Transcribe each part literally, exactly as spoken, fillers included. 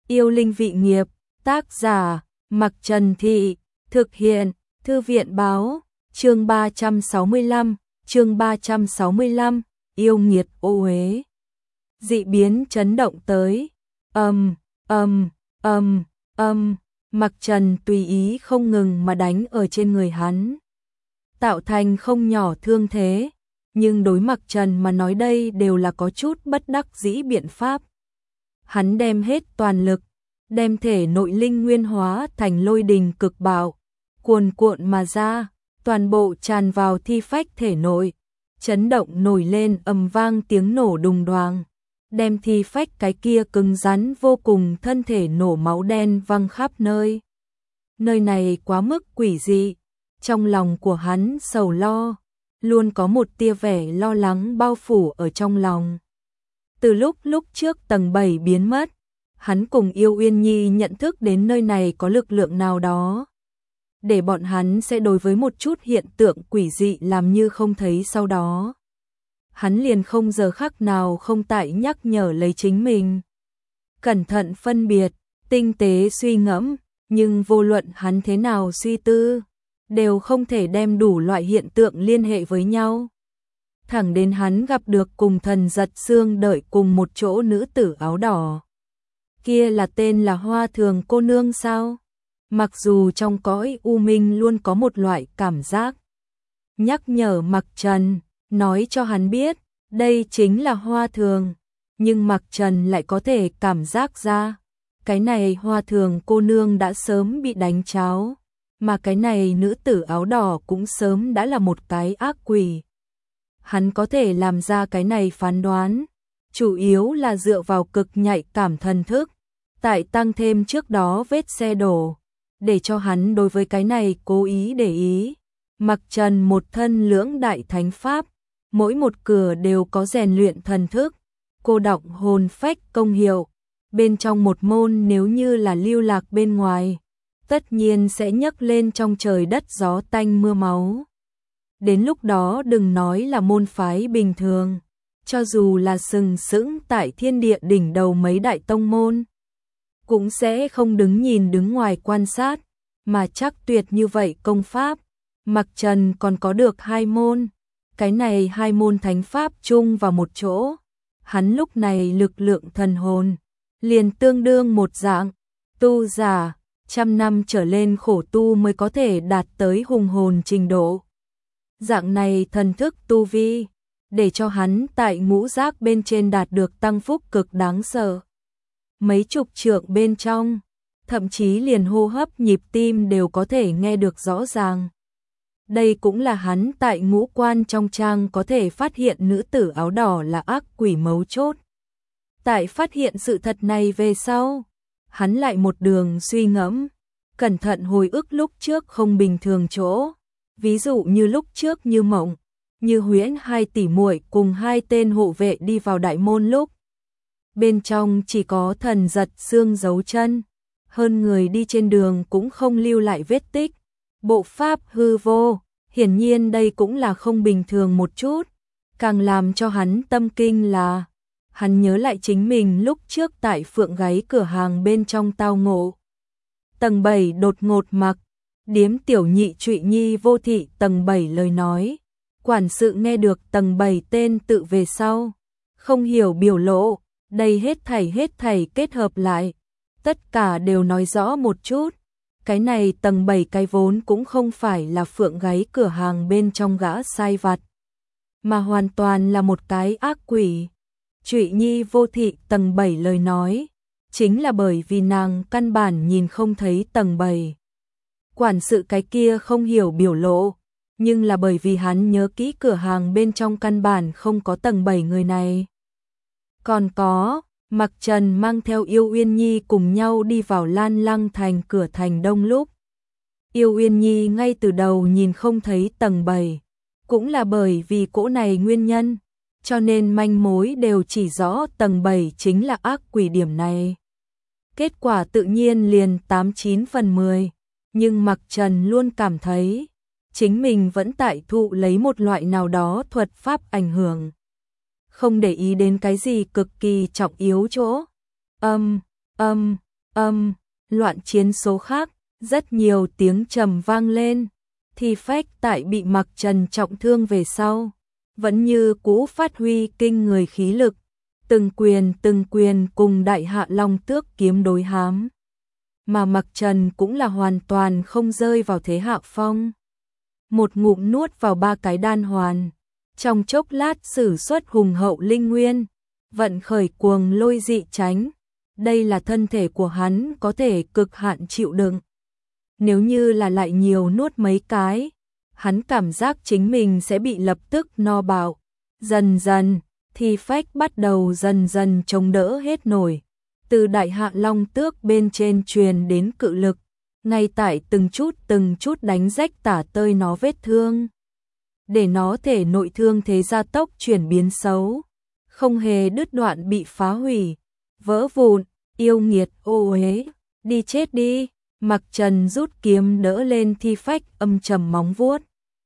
Yêu linh vị nghiệp, tác giả, Mặc Trần Thị, thực hiện, Thư viện báo, chương ba trăm sáu mươi lăm, chương ba trăm sáu mươi lăm, yêu nghiệt ô uế. Dị biến chấn động tới, âm, âm, âm, âm, Mặc Trần tùy ý không ngừng mà đánh ở trên người hắn, tạo thành không nhỏ thương thế, nhưng đối Mặc Trần mà nói đây đều là có chút bất đắc dĩ biện pháp. Hắn đem hết toàn lực, đem thể nội linh nguyên hóa thành lôi đình cực bạo, cuồn cuộn mà ra, toàn bộ tràn vào thi phách thể nội, chấn động nổi lên ầm vang tiếng nổ đùng đoàng, đem thi phách cái kia cứng rắn vô cùng thân thể nổ máu đen văng khắp nơi. Nơi này quá mức quỷ dị, trong lòng của hắn sầu lo, luôn có một tia vẻ lo lắng bao phủ ở trong lòng. Từ lúc lúc trước tầng bảy biến mất, hắn cùng Yêu Uyên Nhi nhận thức đến nơi này có lực lượng nào đó, để bọn hắn sẽ đối với một chút hiện tượng quỷ dị làm như không thấy sau đó. Hắn liền không giờ khắc nào không tại nhắc nhở lấy chính mình. Cẩn thận phân biệt, tinh tế suy ngẫm, nhưng vô luận hắn thế nào suy tư, đều không thể đem đủ loại hiện tượng liên hệ với nhau. Thẳng đến hắn gặp được cùng Thần Giật Xương đợi cùng một chỗ nữ tử áo đỏ. Kia là tên là Hoa Thường cô nương sao? Mặc dù trong cõi u minh luôn có một loại cảm giác nhắc nhở Mặc Trần, nói cho hắn biết đây chính là Hoa Thường, nhưng Mặc Trần lại có thể cảm giác ra cái này Hoa Thường cô nương đã sớm bị đánh cháo, mà cái này nữ tử áo đỏ cũng sớm đã là một cái ác quỷ. Hắn có thể làm ra cái này phán đoán, chủ yếu là dựa vào cực nhạy cảm thần thức, tại tăng thêm trước đó vết xe đổ, để cho hắn đối với cái này cố ý để ý. Mặc Trần một thân lưỡng đại thánh pháp, mỗi một cửa đều có rèn luyện thần thức, cô đọng hồn phách công hiệu, bên trong một môn nếu như là lưu lạc bên ngoài, tất nhiên sẽ nhấc lên trong trời đất gió tanh mưa máu. Đến lúc đó đừng nói là môn phái bình thường, cho dù là sừng sững tại thiên địa đỉnh đầu mấy đại tông môn, cũng sẽ không đứng nhìn đứng ngoài quan sát, mà chắc tuyệt như vậy công pháp. Mặc Trần còn có được hai môn, cái này hai môn thánh pháp chung vào một chỗ, hắn lúc này lực lượng thần hồn liền tương đương một dạng, tu giả trăm năm trở lên khổ tu mới có thể đạt tới hùng hồn trình độ. Dạng này thần thức tu vi, để cho hắn tại ngũ giác bên trên đạt được tăng phúc cực đáng sợ. Mấy chục trượng bên trong, thậm chí liền hô hấp nhịp tim đều có thể nghe được rõ ràng. Đây cũng là hắn tại ngũ quan trong trang có thể phát hiện nữ tử áo đỏ là ác quỷ mấu chốt. Tại phát hiện sự thật này về sau, hắn lại một đường suy ngẫm, cẩn thận hồi ức lúc trước không bình thường chỗ. Ví dụ như lúc trước Như Mộng, Như Huyễn hai tỷ muội cùng hai tên hộ vệ đi vào đại môn lúc, bên trong chỉ có Thần Giật Xương dấu chân, hơn người đi trên đường cũng không lưu lại vết tích. Bộ pháp hư vô, hiển nhiên đây cũng là không bình thường một chút. Càng làm cho hắn tâm kinh là, hắn nhớ lại chính mình lúc trước tại Phượng Gáy cửa hàng bên trong tao ngộ. Tầng bảy đột ngột mặc, điếm tiểu nhị Trụy Nhi vô thị tầng bảy lời nói. Quản sự nghe được tầng bảy tên tự về sau, không hiểu biểu lộ, đây hết thảy hết thảy kết hợp lại, tất cả đều nói rõ một chút. Cái này tầng bảy cái vốn cũng không phải là Phượng Gáy cửa hàng bên trong gã sai vặt, mà hoàn toàn là một cái ác quỷ. Trụy Nhi vô thị tầng bảy lời nói, chính là bởi vì nàng căn bản nhìn không thấy tầng bảy. Quản sự cái kia không hiểu biểu lộ, nhưng là bởi vì hắn nhớ kỹ cửa hàng bên trong căn bản không có tầng bảy người này. Còn có, Mặc Trần mang theo Yêu Uyên Nhi cùng nhau đi vào Lan Lăng thành cửa thành đông lúc. Yêu Uyên Nhi ngay từ đầu nhìn không thấy tầng bảy, cũng là bởi vì cỗ này nguyên nhân, cho nên manh mối đều chỉ rõ tầng bảy chính là ác quỷ điểm này. Kết quả tự nhiên liền tám chín phần mười, nhưng Mặc Trần luôn cảm thấy chính mình vẫn tại thụ lấy một loại nào đó thuật pháp ảnh hưởng, không để ý đến cái gì cực kỳ trọng yếu chỗ. Âm, âm, Âm, loạn chiến số khác, rất nhiều tiếng trầm vang lên. Thi Phách tại bị Mặc Trần trọng thương về sau, vẫn như cũ phát huy kinh người khí lực, từng quyền từng quyền cùng Đại Hạ Long Tước kiếm đối hám. Mà Mặc Trần cũng là hoàn toàn không rơi vào thế hạ phong. Một ngụm nuốt vào ba cái đan hoàn, trong chốc lát sử xuất hùng hậu linh nguyên, vận khởi cuồng lôi dị tránh. Đây là thân thể của hắn có thể cực hạn chịu đựng. Nếu như là lại nhiều nuốt mấy cái, hắn cảm giác chính mình sẽ bị lập tức no bạo. Dần dần, Thi Phách bắt đầu dần dần chống đỡ hết nổi. Từ Đại Hạ Long Tước bên trên truyền đến cự lực, ngay tại từng chút từng chút đánh rách tả tơi nó vết thương. Để nó thể nội thương thế gia tốc chuyển biến xấu, không hề đứt đoạn bị phá hủy, vỡ vụn, yêu nghiệt ô uế, đi chết đi. Mặc Trần rút kiếm đỡ lên Thi Phách âm trầm móng vuốt.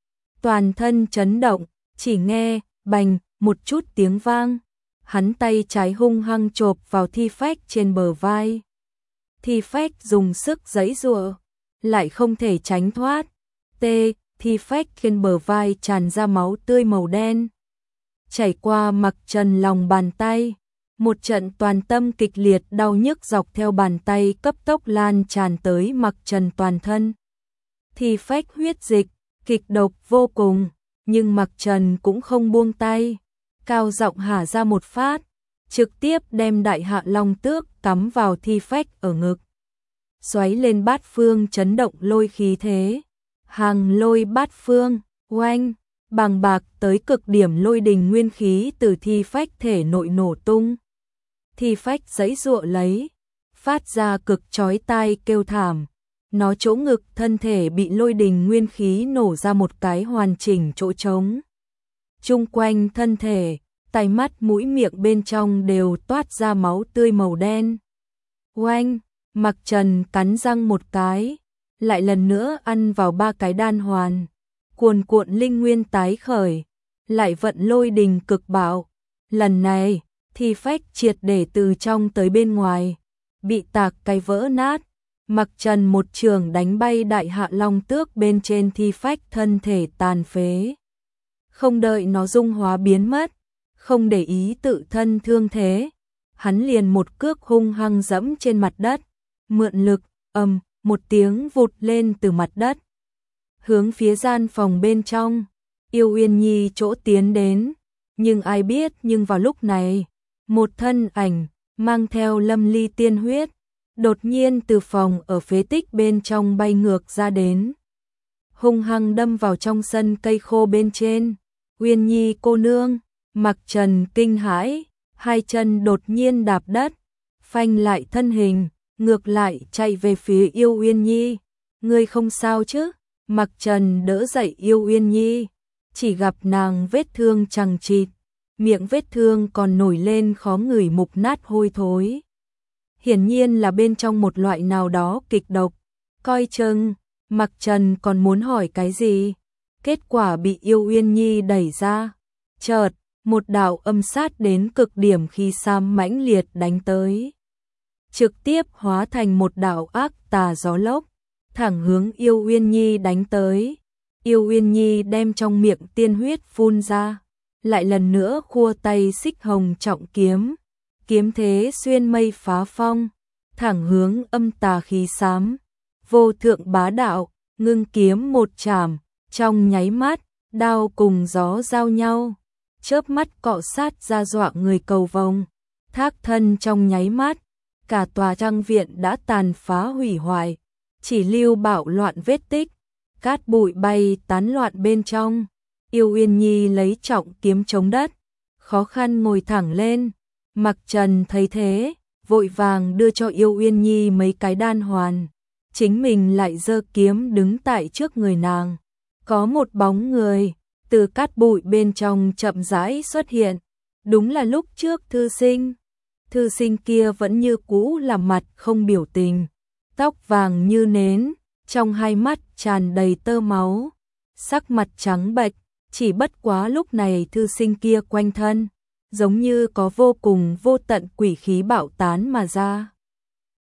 Toàn thân chấn động, chỉ nghe, bành, một chút tiếng vang. Hắn tay trái hung hăng chộp vào Thi Phách trên bờ vai. Thi Phách dùng sức giãy giụa, lại không thể tránh thoát. Tê, Thi Phách trên bờ vai tràn ra máu tươi màu đen. Chảy qua Mặc Trần lòng bàn tay. Một trận toàn tâm kịch liệt đau nhức dọc theo bàn tay cấp tốc lan tràn tới Mặc Trần toàn thân. Thi Phách huyết dịch, kịch độc vô cùng, nhưng Mặc Trần cũng không buông tay. Cao giọng hả ra một phát, trực tiếp đem Đại Hạ Long Tước cắm vào Thi Phách ở ngực. Xoáy lên bát phương chấn động lôi khí thế. Hàng lôi bát phương, oanh, bàng bạc tới cực điểm lôi đình nguyên khí từ Thi Phách thể nội nổ tung. Thi Phách giãy giụa lấy, phát ra cực chói tai kêu thảm. Nó chỗ ngực thân thể bị lôi đình nguyên khí nổ ra một cái hoàn chỉnh chỗ trống. Chung quanh thân thể, tai mắt mũi miệng bên trong đều toát ra máu tươi màu đen. Oanh, Mặc Trần cắn răng một cái, lại lần nữa ăn vào ba cái đan hoàn. Cuồn cuộn linh nguyên tái khởi, lại vận lôi đình cực bạo. Lần này, Thi Phách triệt để từ trong tới bên ngoài, bị tạc cái vỡ nát. Mặc Trần một trường đánh bay Đại Hạ Long Tước bên trên Thi Phách thân thể tàn phế. Không đợi nó dung hóa biến mất, không để ý tự thân thương thế, hắn liền một cước hung hăng dẫm trên mặt đất, mượn lực, ầm, một tiếng vụt lên từ mặt đất. Hướng phía gian phòng bên trong, Yêu Uyên Nhi chỗ tiến đến, nhưng ai biết nhưng vào lúc này, một thân ảnh mang theo lâm ly tiên huyết, đột nhiên từ phòng ở phế tích bên trong bay ngược ra đến. Hung hăng đâm vào trong sân cây khô bên trên. Uyên Nhi cô nương, Mặc Trần kinh hãi, hai chân đột nhiên đạp đất, phanh lại thân hình, ngược lại chạy về phía Yêu Uyên Nhi. Ngươi không sao chứ? Mặc Trần đỡ dậy Yêu Uyên Nhi, chỉ gặp nàng vết thương chằng chịt, miệng vết thương còn nổi lên khó ngửi mục nát hôi thối. Hiển nhiên là bên trong một loại nào đó kịch độc. Coi chừng, Mặc Trần còn muốn hỏi cái gì, kết quả bị Yêu Uyên Nhi đẩy ra. Chợt, một đạo âm sát đến cực điểm khi sam mãnh liệt đánh tới, trực tiếp hóa thành một đạo ác tà gió lốc, thẳng hướng Yêu Uyên Nhi đánh tới. Yêu Uyên Nhi đem trong miệng tiên huyết phun ra, lại lần nữa khua tay xích hồng trọng kiếm, kiếm thế xuyên mây phá phong, thẳng hướng âm tà khí xám. Vô thượng bá đạo, ngưng kiếm một chảm, trong nháy mắt, đao cùng gió giao nhau, chớp mắt cọ sát ra dọa người cầu vồng. Thác thân trong nháy mắt, cả tòa trang viện đã tàn phá hủy hoại, chỉ lưu bạo loạn vết tích, cát bụi bay tán loạn bên trong. Yêu Uyên Nhi lấy trọng kiếm chống đất, khó khăn ngồi thẳng lên. Mặc Trần thấy thế, vội vàng đưa cho Yêu Uyên Nhi mấy cái đan hoàn, chính mình lại giơ kiếm đứng tại trước người nàng. Có một bóng người từ cát bụi bên trong chậm rãi xuất hiện, đúng là lúc trước thư sinh. Thư sinh kia vẫn như cũ là mặt không biểu tình, tóc vàng như nến, trong hai mắt tràn đầy tơ máu, sắc mặt trắng bệch, chỉ bất quá lúc này thư sinh kia quanh thân giống như có vô cùng vô tận quỷ khí bạo tán mà ra.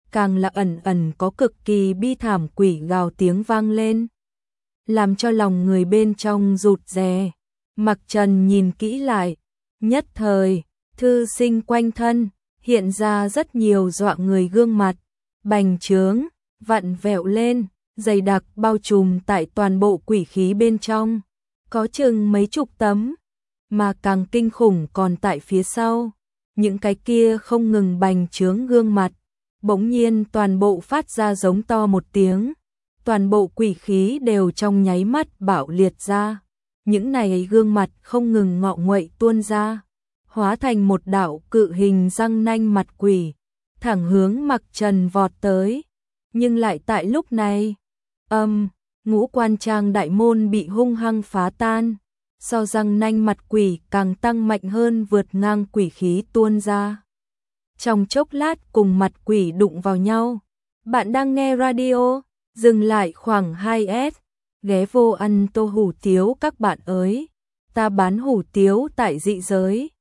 càng là ẩn ẩn có cực kỳ bi thảm quỷ gào tiếng vang lên, làm cho lòng người bên trong rụt rè. Mặc Trần nhìn kỹ lại, nhất thời, thư sinh quanh thân, hiện ra rất nhiều dọa người gương mặt, bành trướng, vặn vẹo lên, dày đặc bao trùm tại toàn bộ quỷ khí bên trong, có chừng mấy chục tấm, mà càng kinh khủng còn tại phía sau, những cái kia không ngừng bành trướng gương mặt, bỗng nhiên toàn bộ phát ra giống to một tiếng, toàn bộ quỷ khí đều trong nháy mắt bạo liệt ra, những này gương mặt không ngừng ngọ nguậy tuôn ra, hóa thành một đạo cự hình răng nanh mặt quỷ, thẳng hướng Mặc Trần vọt tới. Nhưng lại tại lúc này, âm, ngũ quan trang đại môn bị hung hăng phá tan, so răng nanh mặt quỷ càng tăng mạnh hơn vượt ngang quỷ khí tuôn ra. Trong chốc lát cùng mặt quỷ đụng vào nhau. Bạn đang nghe radio, dừng lại khoảng hai S, ghé vô ăn tô hủ tiếu các bạn ơi. Ta bán hủ tiếu tại dị giới.